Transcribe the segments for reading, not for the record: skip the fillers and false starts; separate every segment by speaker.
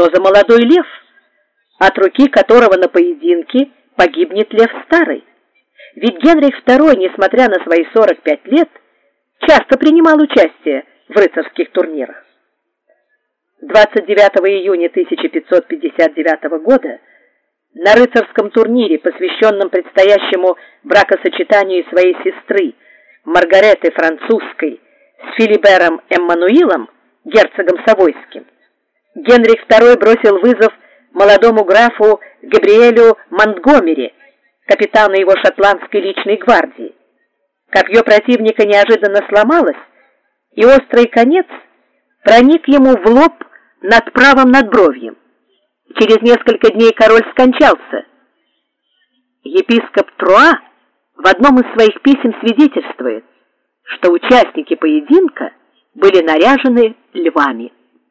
Speaker 1: что за молодой лев, от руки которого на поединке погибнет лев старый? Ведь Генрих II, несмотря на свои 45 лет, часто принимал участие в рыцарских турнирах. 29 июня 1559 года на рыцарском турнире, посвященном предстоящему бракосочетанию своей сестры Маргареты Французской с Филибером Эммануилом, герцогом Савойским, Генрих II бросил вызов молодому графу Габриэлю Монтгомери, капитану его шотландской личной гвардии. Копье противника неожиданно сломалось, и острый конец проник ему в лоб над правым надбровьем. Через несколько дней король скончался. Епископ Труа в одном из своих писем свидетельствует, что участники поединка были наряжены львами.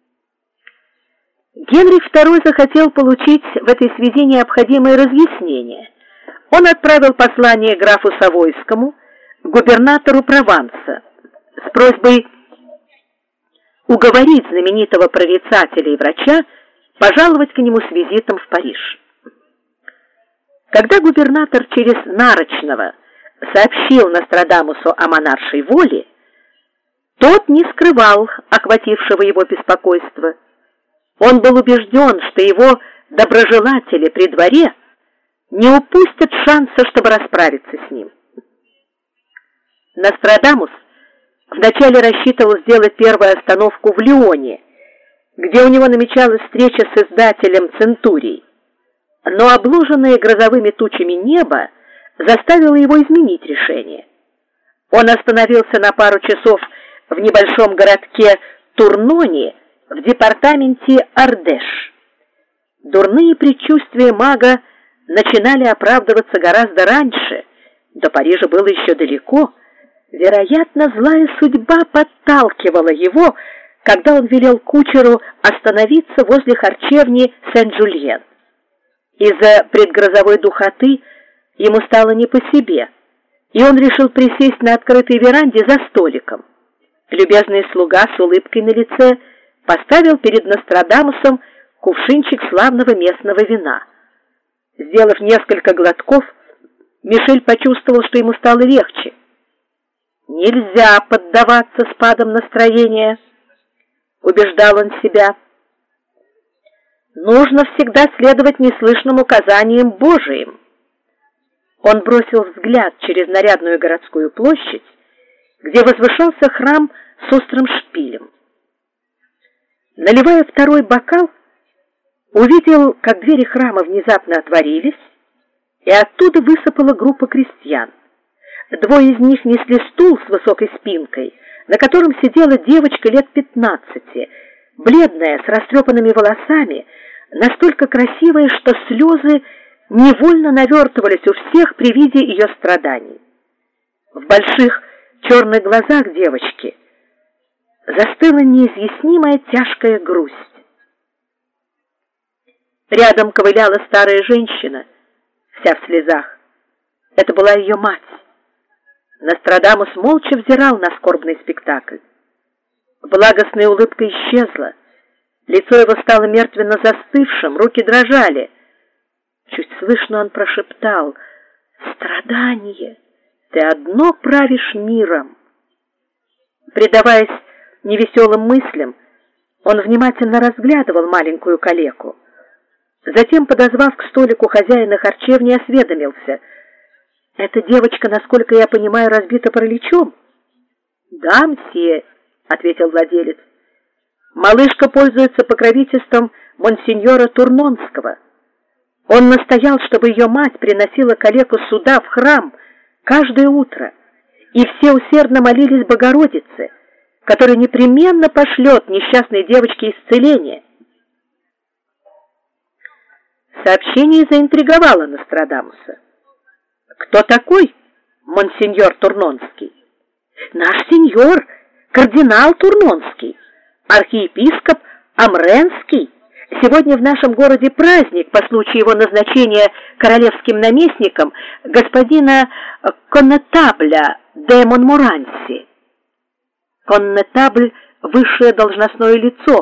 Speaker 1: Генрих II захотел получить в этой связи необходимые разъяснения. Он отправил послание графу Савойскому, губернатору Прованса, с просьбой уговорить знаменитого прорицателя и врача пожаловать к нему с визитом в Париж. Когда губернатор через Нарочного сообщил Нострадамусу о монаршей воле, тот не скрывал охватившего его беспокойства. Он был убежден, что его доброжелатели при дворе не упустят шанса, чтобы расправиться с ним. Нострадамус вначале рассчитывал сделать первую остановку в Лионе, где у него намечалась встреча с издателем «Центурий», но обложенное грозовыми тучами небо заставило его изменить решение. Он остановился на пару часов в небольшом городке Турноне в департаменте Ардеш. Дурные предчувствия мага начинали оправдываться гораздо раньше, до Парижа было еще далеко. Вероятно, злая судьба подталкивала его, когда он велел кучеру остановиться возле харчевни Сен-Жульен. Из-за предгрозовой духоты ему стало не по себе, и он решил присесть на открытой веранде за столиком. Любезный слуга с улыбкой на лице поставил перед Нострадамусом кувшинчик славного местного вина. Сделав несколько глотков, Мишель почувствовал, что ему стало легче. «Нельзя поддаваться спадам настроения», — убеждал он себя. «Нужно всегда следовать неслышным указаниям Божиим». Он бросил взгляд через нарядную городскую площадь, где возвышался храм с острым шпилем. Наливая второй бокал, увидел, как двери храма внезапно отворились, и оттуда высыпала группа крестьян. Двое из них несли стул с высокой спинкой, на котором сидела девочка лет 15, бледная, с растрепанными волосами, настолько красивая, что слезы невольно навертывались у всех при виде ее страданий. В больших черных глазах девочки застыла неизъяснимая тяжкая грусть. Рядом ковыляла старая женщина, вся в слезах. Это была ее мать. Нострадамус молча взирал на скорбный спектакль. Благостная улыбка исчезла. Лицо его стало мертвенно застывшим, руки дрожали. Чуть слышно он прошептал: «Страдание! Ты одно правишь миром!» Предаваясь невеселым мыслям, он внимательно разглядывал маленькую калеку. Затем, подозвав к столику хозяина харчевни, осведомился: «Эта девочка, насколько я понимаю, разбита параличом?» «Да, мсье», — ответил владелец. «Малышка пользуется покровительством монсеньора Турнонского. Он настоял, чтобы ее мать приносила калеку сюда, в храм, каждое утро, и все усердно молились Богородице, которая непременно пошлет несчастной девочке исцеление». Сообщение заинтриговало Нострадамуса. «Кто такой монсеньор Турнонский?» «Наш сеньор, кардинал Турнонский, архиепископ Амренский. Сегодня в нашем городе праздник по случаю его назначения королевским наместником господина коннетабля де Монморанси». Коннетабль — высшее должностное лицо,